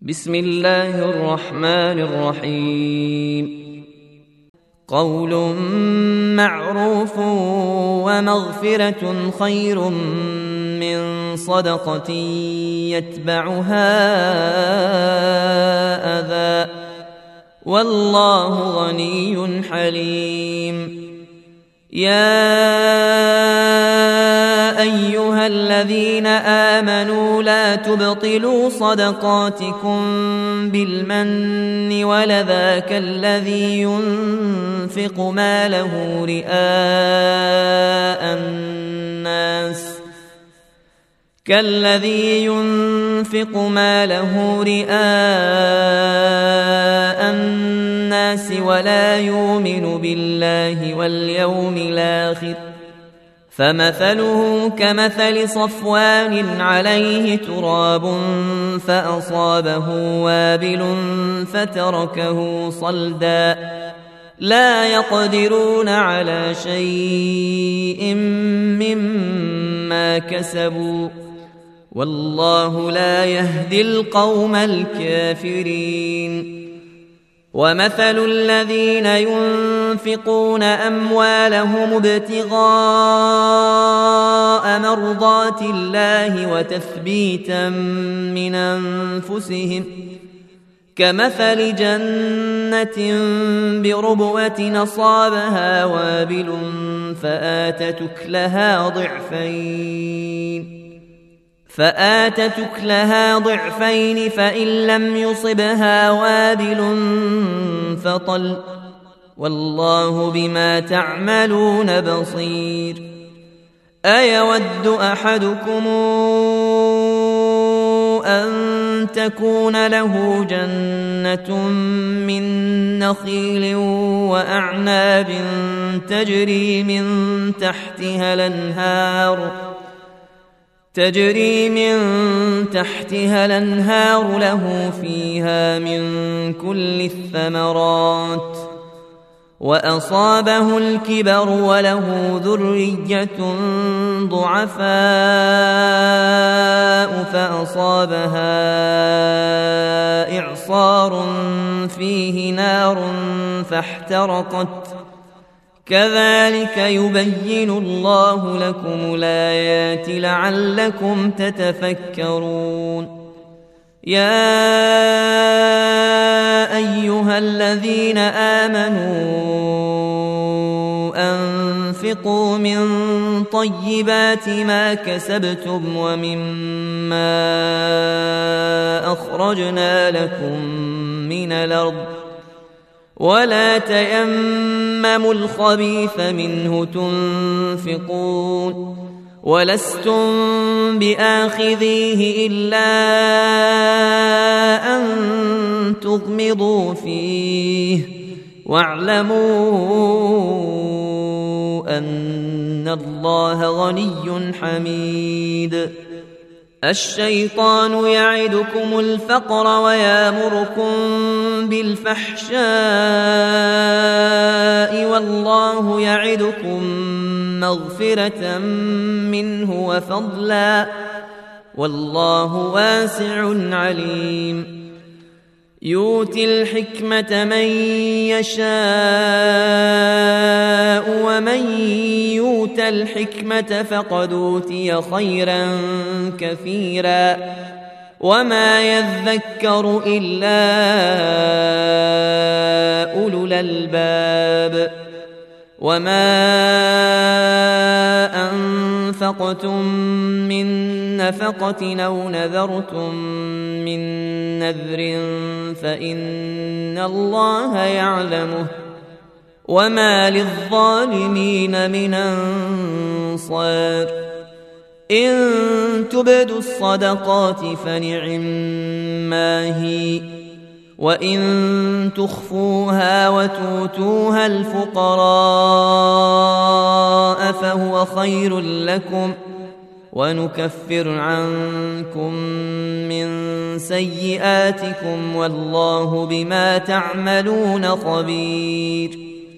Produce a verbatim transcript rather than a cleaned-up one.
بسم الله الرحمن الرحيم. قول معروف ومغفرة خير من صدقة يتبعها أذى والله غني حليم. يا أيها الذين آمنوا لا تبطلوا صدقاتكم بالمن ولذا كالذي ينفق ماله رئاء الناس كالذي ينفق ماله رئاء الناس ولا يؤمن بالله واليوم الآخر فمثله كمثل صفوان عليه تراب فأصابه وابل فتركه صلدا لا يقدرون على شيء مما كسبوا والله لا يهدي القوم الكافرين. ومثل الذين ينفقون أموالهم ابتغاء مرضات الله وتثبيتا من أنفسهم كمثل جنة بربوة أصابها وابل فآتت أكلها ضعفين فآتت أكلها ضعفين فإن لم يصبها وابل فطل والله بما تعملون بصير. أيود أحدكم أن تكون له جنة من نخيل وأعناب تجري من تحتها الأنهار تجري من تحتها الأنهار له فيها من كل الثمرات وأصابه الكبر وله ذرية ضعفاء فأصابها إعصار فيه نار فاحترقت كذلك يبين الله لكم الآيات لعلكم تتفكرون. يا أيها الذين آمنوا أنفقوا من طيبات ما كسبتم ومما أخرجنا لكم من الأرض ولا تيمموا الخبيث منه تنفقون ولستم بآخذيه إلا أن تغمضوا فيه واعلموا أن الله غني حميد. الشيطان يعدكم الفقر ويامركم بالفحشاء والله يعدكم مغفرة منه وفضلا والله واسع عليم. يؤتي الحكمة من يشاء ومن يؤت الحكمة فقد أوتي خيرا كثيرا وما يذكر إلا أولو الألباب. وما أنفقتم من نفقة أو نذرتم من نذر فإن الله يعلمه وما للظالمين من أنصار. إن تبدوا الصدقات فنعما هي وإن تخفوها وتؤتوها الفقراء فهو خير لكم ونكفر عنكم من سيئاتكم والله بما تعملون خبير.